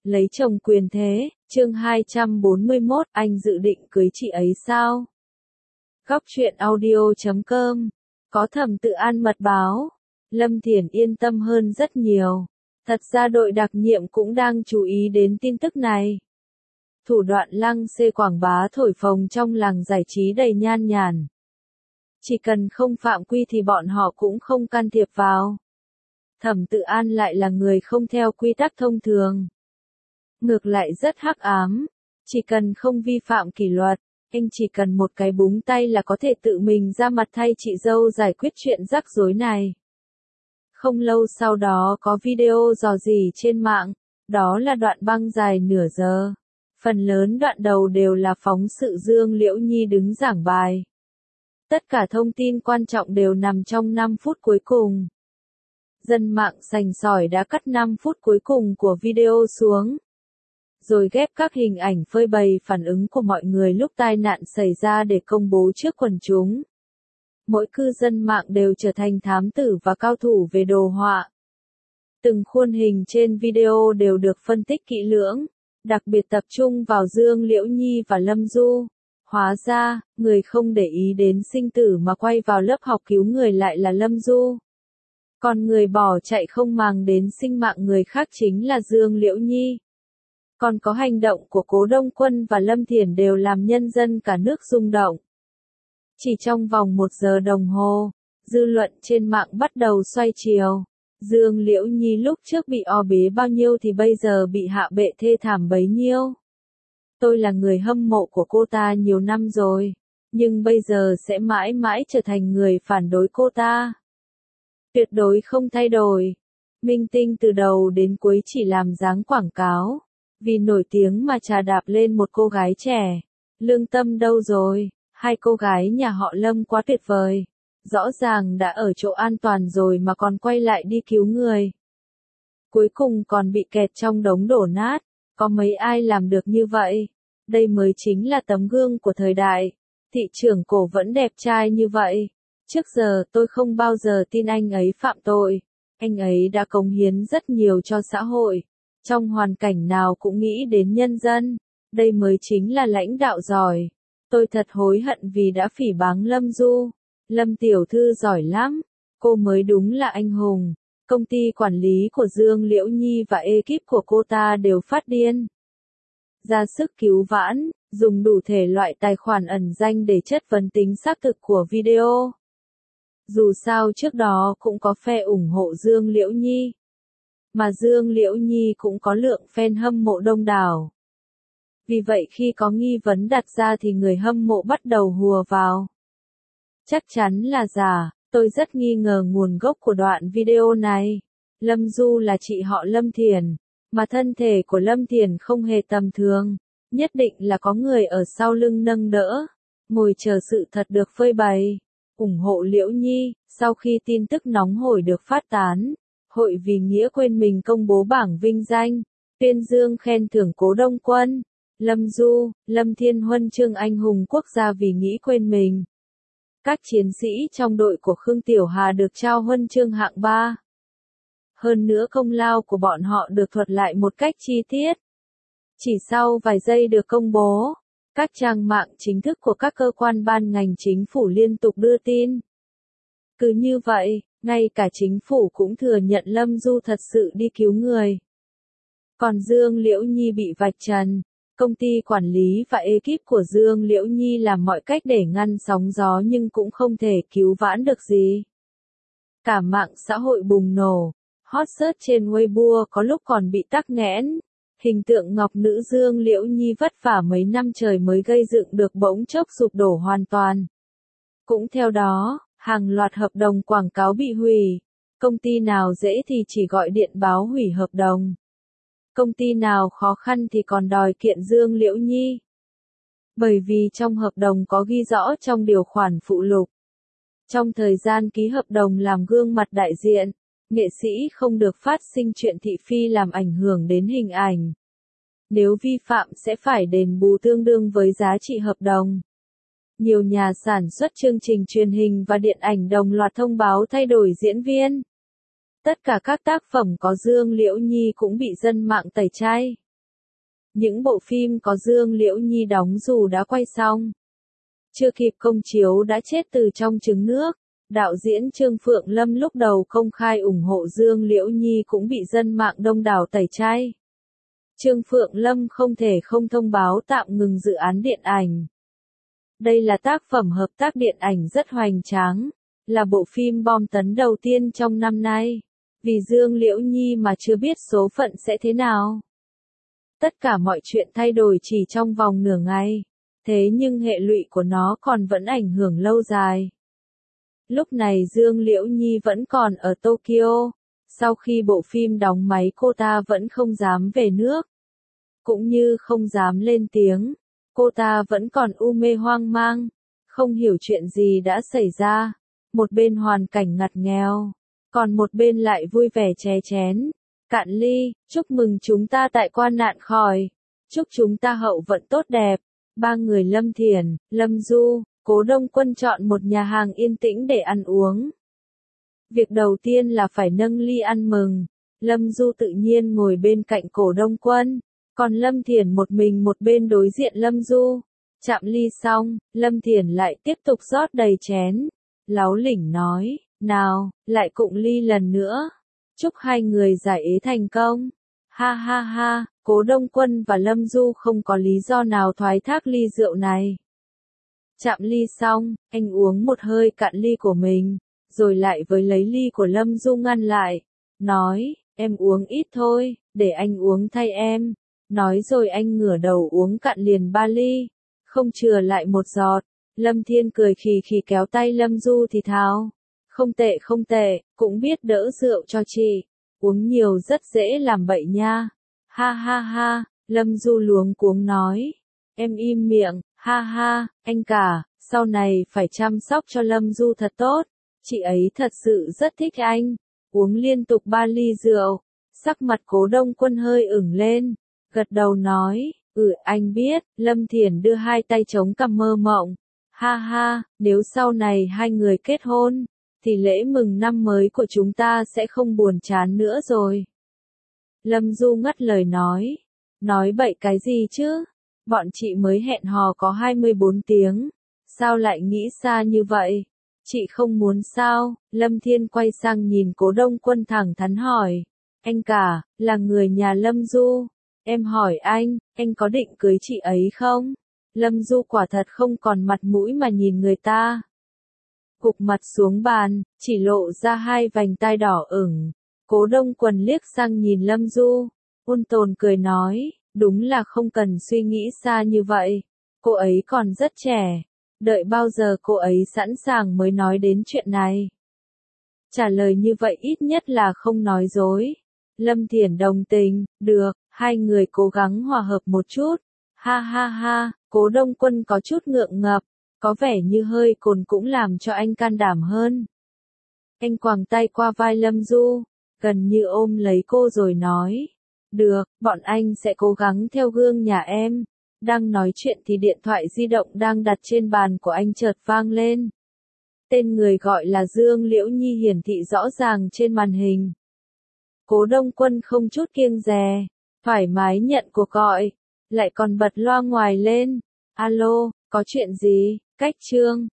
Lấy chồng quyền thế, chương 241, anh dự định cưới chị ấy sao? Góc truyện audio.com. Có Thẩm Tự An mật báo. Lâm Thiển yên tâm hơn rất nhiều. Thật ra đội đặc nhiệm cũng đang chú ý đến tin tức này. Thủ đoạn lăng xê quảng bá thổi phồng trong làng giải trí đầy nhan nhản. Chỉ cần không phạm quy thì bọn họ cũng không can thiệp vào. Thẩm Tự An lại là người không theo quy tắc thông thường. Ngược lại rất hắc ám. Chỉ cần không vi phạm kỷ luật, anh chỉ cần một cái búng tay là có thể tự mình ra mặt thay chị dâu giải quyết chuyện rắc rối này. Không lâu sau đó có video rò rỉ trên mạng, đó là đoạn băng dài nửa giờ. Phần lớn đoạn đầu đều là phóng sự Dương Liễu Nhi đứng giảng bài. Tất cả thông tin quan trọng đều nằm trong 5 phút cuối cùng. Dân mạng sành sỏi đã cắt 5 phút cuối cùng của video xuống, rồi ghép các hình ảnh phơi bày phản ứng của mọi người lúc tai nạn xảy ra để công bố trước quần chúng. Mỗi cư dân mạng đều trở thành thám tử và cao thủ về đồ họa. Từng khuôn hình trên video đều được phân tích kỹ lưỡng, đặc biệt tập trung vào Dương Liễu Nhi và Lâm Du. Hóa ra, người không để ý đến sinh tử mà quay vào lớp học cứu người lại là Lâm Du. Còn người bỏ chạy không màng đến sinh mạng người khác chính là Dương Liễu Nhi. Còn có hành động của Cố Đông Quân và Lâm Thiển đều làm nhân dân cả nước rung động. Chỉ trong vòng 1 giờ đồng hồ, dư luận trên mạng bắt đầu xoay chiều. Dương Liễu Nhi lúc trước bị o bế bao nhiêu thì bây giờ bị hạ bệ thê thảm bấy nhiêu. Tôi là người hâm mộ của cô ta nhiều năm rồi, nhưng bây giờ sẽ mãi mãi trở thành người phản đối cô ta. Tuyệt đối không thay đổi. Minh tinh từ đầu đến cuối chỉ làm dáng quảng cáo. Vì nổi tiếng mà trà đạp lên một cô gái trẻ. Lương tâm đâu rồi? Hai cô gái nhà họ Lâm quá tuyệt vời. Rõ ràng đã ở chỗ an toàn rồi mà còn quay lại đi cứu người. Cuối cùng còn bị kẹt trong đống đổ nát. Có mấy ai làm được như vậy? Đây mới chính là tấm gương của thời đại. Thị trưởng Cổ vẫn đẹp trai như vậy. Trước giờ tôi không bao giờ tin anh ấy phạm tội. Anh ấy đã cống hiến rất nhiều cho xã hội. Trong hoàn cảnh nào cũng nghĩ đến nhân dân. Đây mới chính là lãnh đạo giỏi. Tôi thật hối hận vì đã phỉ báng Lâm Du. Lâm tiểu thư giỏi lắm. Cô mới đúng là anh hùng. Công ty quản lý của Dương Liễu Nhi và ekip của cô ta đều phát điên. Ra sức cứu vãn, dùng đủ thể loại tài khoản ẩn danh để chất vấn tính xác thực của video. Dù sao trước đó cũng có phe ủng hộ Dương Liễu Nhi. Mà Dương Liễu Nhi cũng có lượng fan hâm mộ đông đảo. Vì vậy khi có nghi vấn đặt ra thì người hâm mộ bắt đầu hùa vào. Chắc chắn là giả, tôi rất nghi ngờ nguồn gốc của đoạn video này. Lâm Du là chị họ Lâm Thiển, mà thân thể của Lâm Thiển không hề tầm thường. Nhất định là có người ở sau lưng nâng đỡ, ngồi chờ sự thật được phơi bày. Ủng hộ Liễu Nhi, sau khi tin tức nóng hổi được phát tán. Hội vì nghĩa quên mình công bố bảng vinh danh, tuyên dương khen thưởng Cố Đông Quân, Lâm Du, Lâm Thiên huân chương anh hùng quốc gia vì nghĩ quên mình. Các chiến sĩ trong đội của Khương Tiểu Hà được trao huân chương hạng 3. Hơn nữa công lao của bọn họ được thuật lại một cách chi tiết. Chỉ sau vài giây được công bố, các trang mạng chính thức của các cơ quan ban ngành chính phủ liên tục đưa tin. Cứ như vậy, ngay cả chính phủ cũng thừa nhận Lâm Du thật sự đi cứu người. Còn Dương Liễu Nhi bị vạch trần, công ty quản lý và ekip của Dương Liễu Nhi làm mọi cách để ngăn sóng gió nhưng cũng không thể cứu vãn được gì. Cả mạng xã hội bùng nổ, hot search trên Weibo có lúc còn bị tắc nghẽn. Hình tượng ngọc nữ Dương Liễu Nhi vất vả mấy năm trời mới gây dựng được bỗng chốc sụp đổ hoàn toàn. Cũng theo đó, hàng loạt hợp đồng quảng cáo bị hủy. Công ty nào dễ thì chỉ gọi điện báo hủy hợp đồng. Công ty nào khó khăn thì còn đòi kiện Dương Liễu Nhi. Bởi vì trong hợp đồng có ghi rõ trong điều khoản phụ lục. Trong thời gian ký hợp đồng làm gương mặt đại diện, nghệ sĩ không được phát sinh chuyện thị phi làm ảnh hưởng đến hình ảnh. Nếu vi phạm sẽ phải đền bù tương đương với giá trị hợp đồng. Nhiều nhà sản xuất chương trình truyền hình và điện ảnh đồng loạt thông báo thay đổi diễn viên. Tất cả các tác phẩm có Dương Liễu Nhi cũng bị dân mạng tẩy chay. Những bộ phim có Dương Liễu Nhi đóng dù đã quay xong, chưa kịp công chiếu đã chết từ trong trứng nước. Đạo diễn Trương Phượng Lâm lúc đầu công khai ủng hộ Dương Liễu Nhi cũng bị dân mạng đông đảo tẩy chay. Trương Phượng Lâm không thể không thông báo tạm ngừng dự án điện ảnh. Đây là tác phẩm hợp tác điện ảnh rất hoành tráng, là bộ phim bom tấn đầu tiên trong năm nay. Vì Dương Liễu Nhi mà chưa biết số phận sẽ thế nào. Tất cả mọi chuyện thay đổi chỉ trong vòng nửa ngày, thế nhưng hệ lụy của nó còn vẫn ảnh hưởng lâu dài. Lúc này Dương Liễu Nhi vẫn còn ở Tokyo, sau khi bộ phim đóng máy cô ta vẫn không dám về nước, cũng như không dám lên tiếng, cô ta vẫn còn u mê hoang mang, không hiểu chuyện gì đã xảy ra, một bên hoàn cảnh ngặt nghèo, còn một bên lại vui vẻ chè chén, cạn ly, chúc mừng chúng ta tại qua nạn khỏi, chúc chúng ta hậu vận tốt đẹp. Ba người Lâm Thiển, Lâm Du, Cố Đông Quân chọn một nhà hàng yên tĩnh để ăn uống. Việc đầu tiên là phải nâng ly ăn mừng. Lâm Du tự nhiên ngồi bên cạnh Cố Đông Quân, còn Lâm Thiển một mình một bên đối diện Lâm Du. Chạm ly xong, Lâm Thiển lại tiếp tục rót đầy chén. Láu lỉnh nói, nào, lại cụng ly lần nữa. Chúc hai người giải ế thành công. Ha ha ha, Cố Đông Quân và Lâm Du không có lý do nào thoái thác ly rượu này. Chạm ly xong, anh uống một hơi cạn ly của mình, rồi lại với lấy ly của Lâm Du ngăn lại. Nói, em uống ít thôi, để anh uống thay em. Nói rồi anh ngửa đầu uống cạn liền 3 ly, không chừa lại một giọt. Lâm Thiên cười khì khì kéo tay Lâm Du thì thào. Không tệ, cũng biết đỡ rượu cho chị. Uống nhiều rất dễ làm bậy nha. Ha ha ha, Lâm Du luống cuống nói. Em im miệng, ha ha, anh cả, sau này phải chăm sóc cho Lâm Du thật tốt. Chị ấy thật sự rất thích anh. Uống liên tục 3 ly rượu. Sắc mặt Cố Đông Quân hơi ửng lên. Gật đầu nói, anh biết. Lâm Thiển đưa hai tay chống cằm mơ mộng. Ha ha, nếu sau này hai người kết hôn, thì lễ mừng năm mới của chúng ta sẽ không buồn chán nữa rồi. Lâm Du ngắt lời nói bậy cái gì chứ, bọn chị mới hẹn hò có 24 tiếng, sao lại nghĩ xa như vậy, chị không muốn sao? Lâm Thiên quay sang nhìn Cố Đông Quân thẳng thắn hỏi, anh cả, là người nhà Lâm Du, em hỏi anh có định cưới chị ấy không? Lâm Du quả thật không còn mặt mũi mà nhìn người ta. Gục mặt xuống bàn, chỉ lộ ra hai vành tai đỏ ửng. Cố Đông Quân liếc sang nhìn Lâm Du, ôn tồn cười nói, đúng là không cần suy nghĩ xa như vậy. Cô ấy còn rất trẻ, đợi bao giờ cô ấy sẵn sàng mới nói đến chuyện này. Trả lời như vậy ít nhất là không nói dối. Lâm Thiển đồng tình, được, hai người cố gắng hòa hợp một chút. Ha ha ha, Cố Đông Quân có chút ngượng ngập, có vẻ như hơi cồn cũng làm cho anh can đảm hơn. Anh quàng tay qua vai Lâm Du, gần như ôm lấy cô rồi nói, được, bọn anh sẽ cố gắng theo gương nhà em. Đang nói chuyện thì điện thoại di động đang đặt trên bàn của anh chợt vang lên. Tên người gọi là Dương Liễu Nhi hiển thị rõ ràng trên màn hình. Cố Đông Quân không chút kiêng dè, thoải mái nhận cuộc gọi, lại còn bật loa ngoài lên. Alo, có chuyện gì? Cách Trương.